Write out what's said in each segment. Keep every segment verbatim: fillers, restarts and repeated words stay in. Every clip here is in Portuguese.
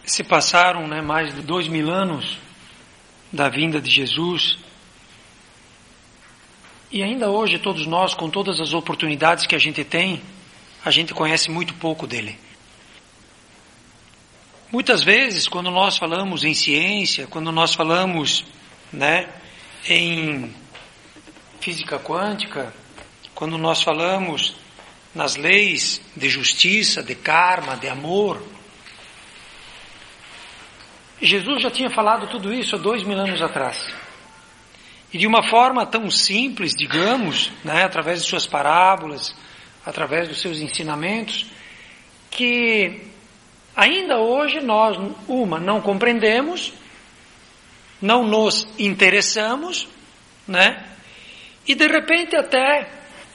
Se passaram né, mais de dois mil anos da vinda de Jesus, e ainda hoje todos nós, com todas as oportunidades que a gente tem, a gente conhece muito pouco dele. Muitas vezes, quando nós falamos em ciência, quando nós falamos né, em física quântica, quando nós falamos nas leis de justiça, de karma, de amor, Jesus já tinha falado tudo isso há dois mil anos atrás. E de uma forma tão simples, digamos, né, através de suas parábolas, através dos seus ensinamentos, que ainda hoje nós, uma, não compreendemos, não nos interessamos, né, e de repente até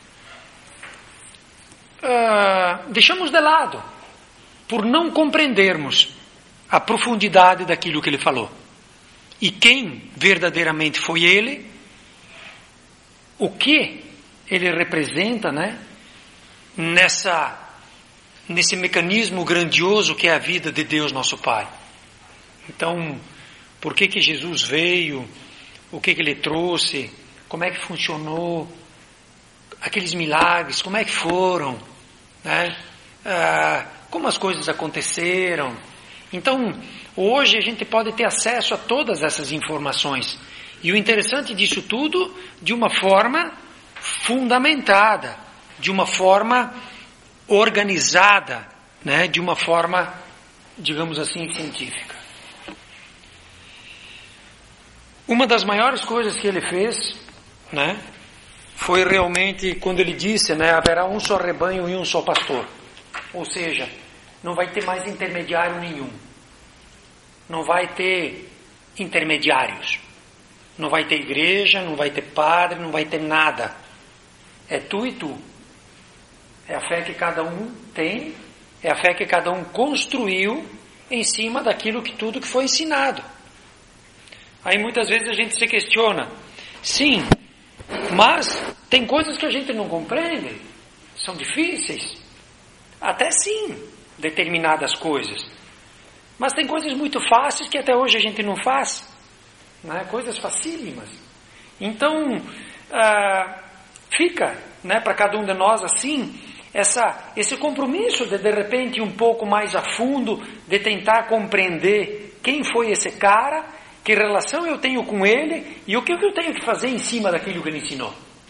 uh, deixamos de lado, por não compreendermos a profundidade daquilo que ele falou. E quem verdadeiramente foi ele, o que ele representa, né? Nessa, nesse mecanismo grandioso que é a vida de Deus nosso Pai. Então, por que que Jesus veio, o que que ele trouxe, como é que funcionou, aqueles milagres, como é que foram, né? Ah, como as coisas aconteceram. Então, hoje a gente pode ter acesso a todas essas informações. E o interessante disso tudo, de uma forma fundamentada, de uma forma organizada, né? De uma forma, digamos assim, científica. Uma das maiores coisas que ele fez, né? Foi realmente quando ele disse, né? Haverá um só rebanho e um só pastor. Ou seja, não vai ter mais intermediário nenhum. Não vai ter intermediários. Não vai ter igreja, não vai ter padre, não vai ter nada. É tu e tu. É a fé que cada um tem, é a fé que cada um construiu em cima daquilo que tudo que foi ensinado. Aí muitas vezes a gente se questiona. Sim, mas tem coisas que a gente não compreende. São difíceis. Até sim, determinadas coisas. Mas tem coisas muito fáceis que até hoje a gente não faz, né? Coisas facílimas. Então, ah, fica né, para cada um de nós assim, essa, esse compromisso de de repente ir um pouco mais a fundo, de tentar compreender quem foi esse cara, que relação eu tenho com ele e o que eu tenho que fazer em cima daquilo que ele ensinou.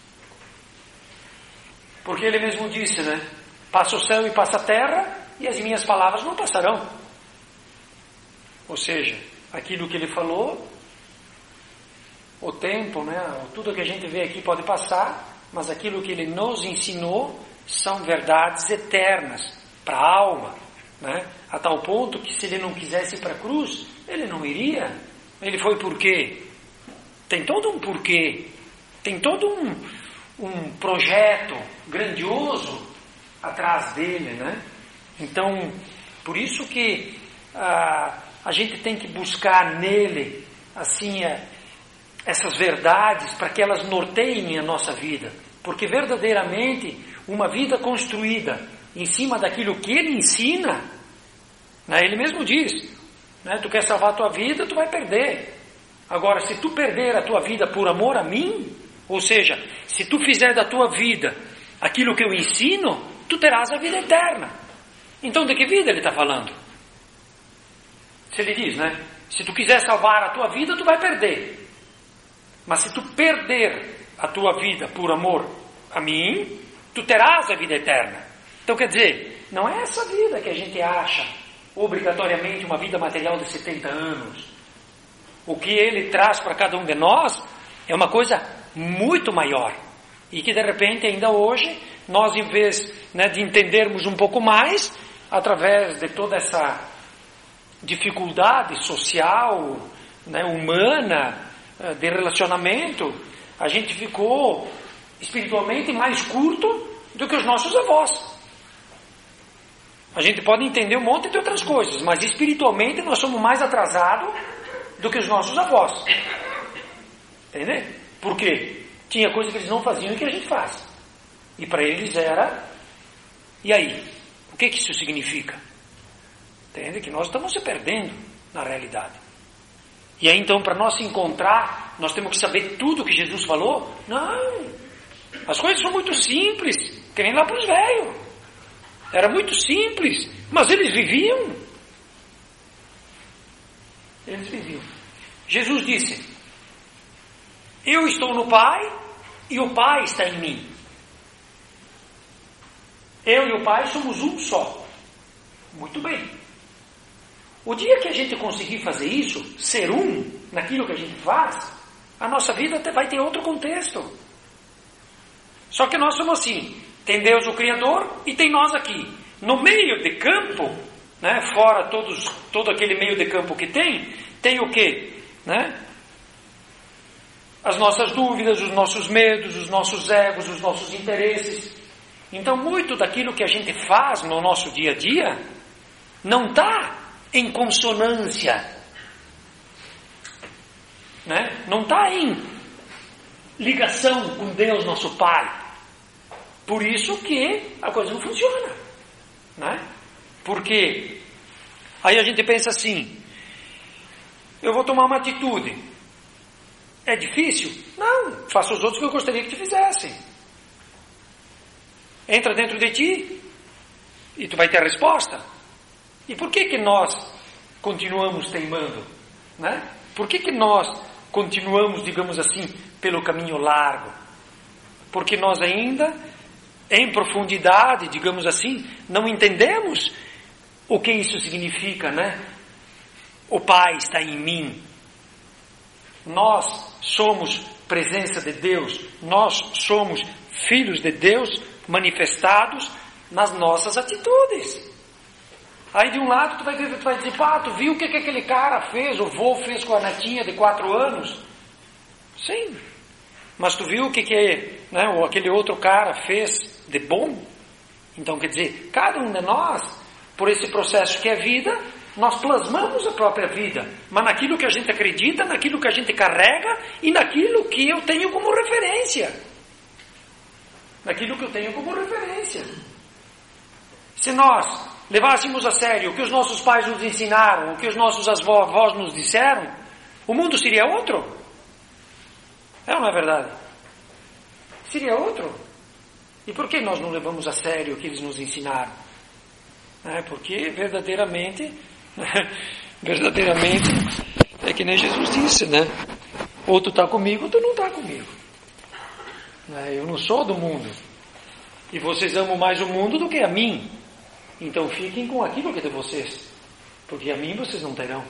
Porque ele mesmo disse, né? Passa o céu e passa a terra e as minhas palavras não passarão. Ou seja, aquilo que ele falou, o tempo, né, tudo que a gente vê aqui pode passar, mas aquilo que ele nos ensinou são verdades eternas para a alma, né? A tal ponto que se ele não quisesse ir para a cruz, ele não iria. Ele foi por quê? Tem todo um porquê, tem todo um, um projeto grandioso atrás dele, né? Então, por isso que ah, a gente tem que buscar nele, assim, essas verdades para que elas norteiem a nossa vida. Porque verdadeiramente, uma vida construída em cima daquilo que ele ensina, né, ele mesmo diz, né, tu quer salvar a tua vida, tu vai perder. Agora, se tu perder a tua vida por amor a mim, ou seja, se tu fizer da tua vida aquilo que eu ensino, tu terás a vida eterna. Então, de que vida ele está falando? Se ele diz, né? Se tu quiser salvar a tua vida, tu vai perder. Mas se tu perder a tua vida por amor a mim, tu terás a vida eterna. Então quer dizer, não é essa vida que a gente acha obrigatoriamente uma vida material de setenta anos. O que ele traz para cada um de nós é uma coisa muito maior. E que de repente ainda hoje, nós em vez né, de entendermos um pouco mais, através de toda essa dificuldade social, né, humana, de relacionamento, a gente ficou espiritualmente mais curto do que os nossos avós. A gente pode entender um monte de outras coisas, mas espiritualmente nós somos mais atrasados do que os nossos avós. Entendeu? Por quê? Tinha coisa que eles não faziam e que a gente faz. E para eles era... E aí? O que que isso significa? Entende? Que nós estamos se perdendo na realidade. E aí então, para nós se encontrar, nós temos que saber tudo que Jesus falou? Não. As coisas são muito simples, que nem lá para os velhos. Era muito simples, mas eles viviam. Eles viviam. Jesus disse: eu estou no Pai e o Pai está em mim. Eu e o Pai somos um só. Muito bem. O dia que a gente conseguir fazer isso, ser um naquilo que a gente faz, a nossa vida até vai ter outro contexto. Só que nós somos assim. Tem Deus o Criador e tem nós aqui. No meio de campo, né, fora todos, todo aquele meio de campo que tem, tem o quê? Né? As nossas dúvidas, os nossos medos, os nossos egos, os nossos interesses. Então, muito daquilo que a gente faz no nosso dia a dia não está em consonância, né? Não está em ligação com Deus, nosso Pai. Por isso que a coisa não funciona, né? Porque aí a gente pensa assim: eu vou tomar uma atitude. É difícil? Não, faça os outros que eu gostaria que te fizessem. Entra dentro de ti e tu vai ter a resposta. E por que que nós continuamos teimando, né? Por que que nós continuamos, digamos assim, pelo caminho largo? Porque nós ainda, em profundidade, digamos assim, não entendemos o que isso significa, né? O Pai está em mim. Nós somos presença de Deus. Nós somos filhos de Deus manifestados nas nossas atitudes. Aí de um lado tu vai, tu vai dizer: pá, tu viu o que, que aquele cara fez, o vô fez com a netinha de quatro anos? Sim. Mas tu viu o que, que né, ou aquele outro cara fez de bom? Então quer dizer, cada um de nós, por esse processo que é vida, nós plasmamos a própria vida, mas naquilo que a gente acredita, naquilo que a gente carrega e naquilo que eu tenho como referência. Naquilo que eu tenho como referência. Se nós levássemos a sério o que os nossos pais nos ensinaram, o que os nossos avós nos disseram, o mundo seria outro? É ou não é verdade? Seria outro. E por que nós não levamos a sério o que eles nos ensinaram? É porque verdadeiramente, verdadeiramente, é que nem Jesus disse, né? Ou tu está comigo, ou tu não está comigo. Eu não sou do mundo. E vocês amam mais o mundo do que a mim. Então fiquem com aquilo que é de vocês. Porque a mim vocês não terão.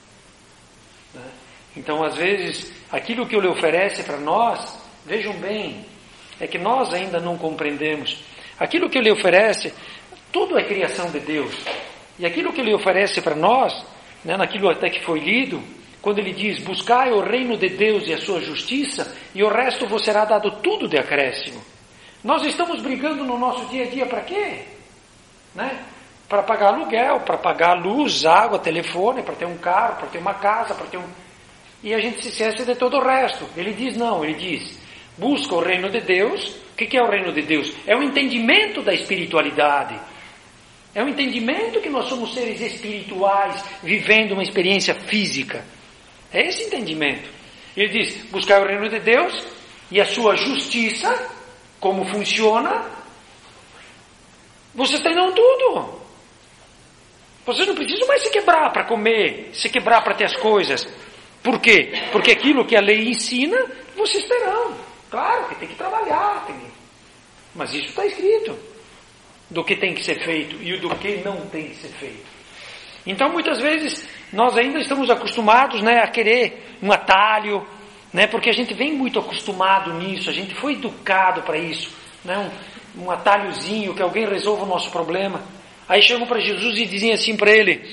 Então às vezes, aquilo que ele oferece para nós, vejam bem, é que nós ainda não compreendemos. Aquilo que ele oferece, tudo é criação de Deus. E aquilo que ele oferece para nós, né, naquilo até que foi lido, quando ele diz: buscai o reino de Deus e a sua justiça, e o resto vos será dado tudo de acréscimo. Nós estamos brigando no nosso dia a dia para quê? Né? Para pagar aluguel, para pagar luz, água, telefone, para ter um carro, para ter uma casa, para ter um... E a gente se esquece de todo o resto. Ele diz não, ele diz: busca o reino de Deus. O que é o reino de Deus? É o entendimento da espiritualidade. É o entendimento que nós somos seres espirituais, vivendo uma experiência física. É esse entendimento. Ele diz: buscar o reino de Deus e a sua justiça, como funciona, vocês terão tudo. Vocês não precisam mais se quebrar para comer, se quebrar para ter as coisas. Por quê? Porque aquilo que a lei ensina, vocês terão. Claro que tem que trabalhar, tem... mas isso está escrito. Do que tem que ser feito e do que não tem que ser feito. Então muitas vezes nós ainda estamos acostumados, né, a querer um atalho, né, porque a gente vem muito acostumado nisso, a gente foi educado para isso, né, um, um atalhozinho, que alguém resolva o nosso problema. Aí chegam para Jesus e dizem assim para ele: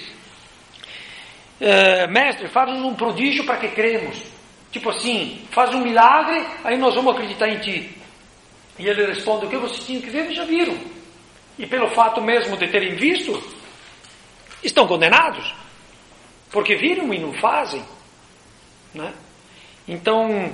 é, mestre, faz-nos um prodígio para que cremos. Tipo assim, faz um milagre, aí nós vamos acreditar em ti. E ele responde: o que vocês tinham que ver, eles já viram. E pelo fato mesmo de terem visto, estão condenados. Porque viram e não fazem. Né? Então,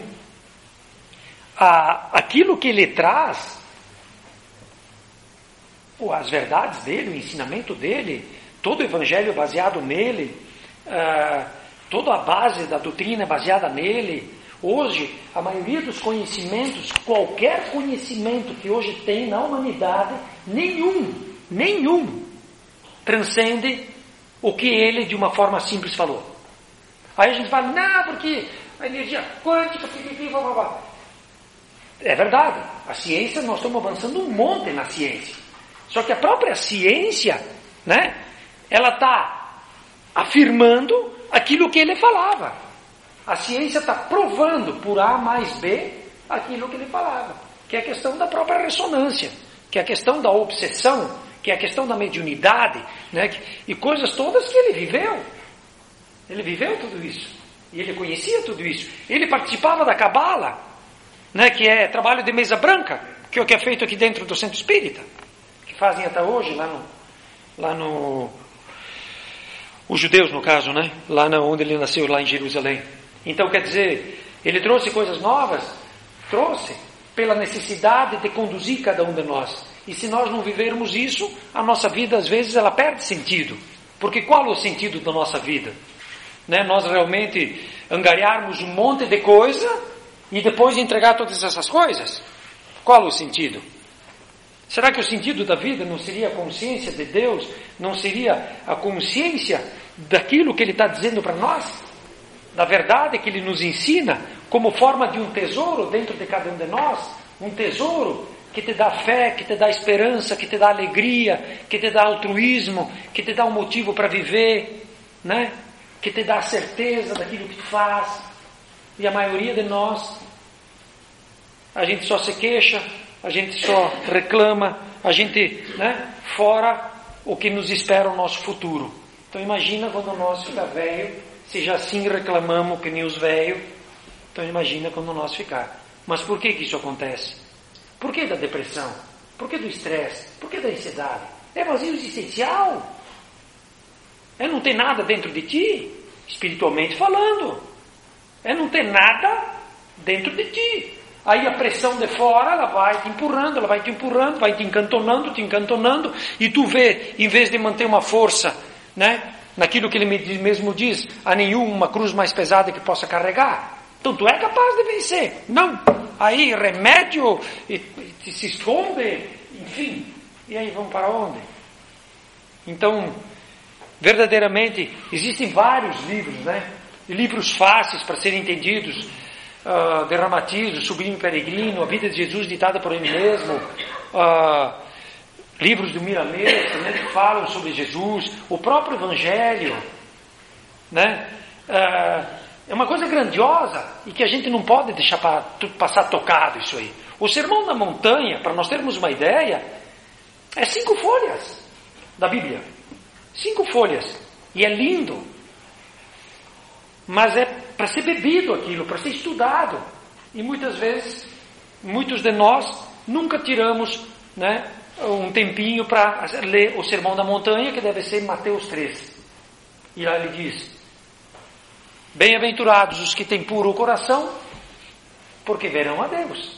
a, aquilo que ele traz, as verdades dele, o ensinamento dele, todo o evangelho é baseado nele, uh, toda a base da doutrina é baseada nele. Hoje, a maioria dos conhecimentos, qualquer conhecimento que hoje tem na humanidade, nenhum, nenhum, transcende o que ele de uma forma simples falou. Aí a gente fala, não, porque a energia quântica, blá, blá, blá. É verdade, a ciência, nós estamos avançando um monte na ciência. Só que a própria ciência, né, ela está afirmando aquilo que ele falava. A ciência está provando por A mais B aquilo que ele falava, que é a questão da própria ressonância, que é a questão da obsessão, que é a questão da mediunidade, né, e coisas todas que ele viveu. Ele viveu tudo isso. E ele conhecia tudo isso. Ele participava da Cabala, né, que é trabalho de mesa branca, que é o que é feito aqui dentro do Centro Espírita, que fazem até hoje lá no... Lá no os judeus, no caso, né, lá na, onde ele nasceu, lá em Jerusalém. Então, quer dizer, ele trouxe coisas novas? Trouxe, pela necessidade de conduzir cada um de nós. E se nós não vivermos isso, a nossa vida, às vezes, ela perde sentido. Porque qual é o sentido da nossa vida? Né? Nós realmente angariarmos um monte de coisa e depois entregar todas essas coisas? Qual é o sentido? Será que o sentido da vida não seria a consciência de Deus? Não seria a consciência daquilo que Ele está dizendo para nós? Da verdade que Ele nos ensina como forma de um tesouro dentro de cada um de nós? Um tesouro que te dá fé, que te dá esperança, que te dá alegria, que te dá altruísmo, que te dá um motivo para viver, né? Que te dá certeza daquilo que tu faz. E a maioria de nós, a gente só se queixa, a gente só reclama, a gente, né, fora o que nos espera o nosso futuro. Então imagina quando nós ficar velho, se já assim reclamamos que nem os velhos, então imagina quando nós ficar. Mas por que que isso acontece? Por que da depressão? Por que do estresse? Por que da ansiedade? É vazio existencial. É não ter nada dentro de ti, espiritualmente falando. É não ter nada dentro de ti. Aí a pressão de fora, ela vai te empurrando, ela vai te empurrando, vai te encantonando, te encantonando, e tu vê, em vez de manter uma força, né, naquilo que ele mesmo diz, há nenhuma cruz mais pesada que possa carregar. Então tu é capaz de vencer. Não. Aí remédio, e, e se esconde, enfim. E aí vamos para onde? Então, verdadeiramente, existem vários livros, né? Livros fáceis para serem entendidos. Uh, de Ramatiz, o Sublime Peregrino, A Vida de Jesus ditada por ele mesmo, uh, livros do Miramês também que falam sobre Jesus, o próprio Evangelho, né? Uh, é uma coisa grandiosa e que a gente não pode deixar pa, passar tocado isso aí. O Sermão da Montanha, para nós termos uma ideia, é cinco folhas da Bíblia, cinco folhas, e é lindo, mas é para ser bebido aquilo, para ser estudado. E muitas vezes, muitos de nós nunca tiramos, né, um tempinho para ler o Sermão da Montanha, que deve ser Mateus três. E lá ele diz: bem-aventurados os que têm puro o coração, porque verão a Deus.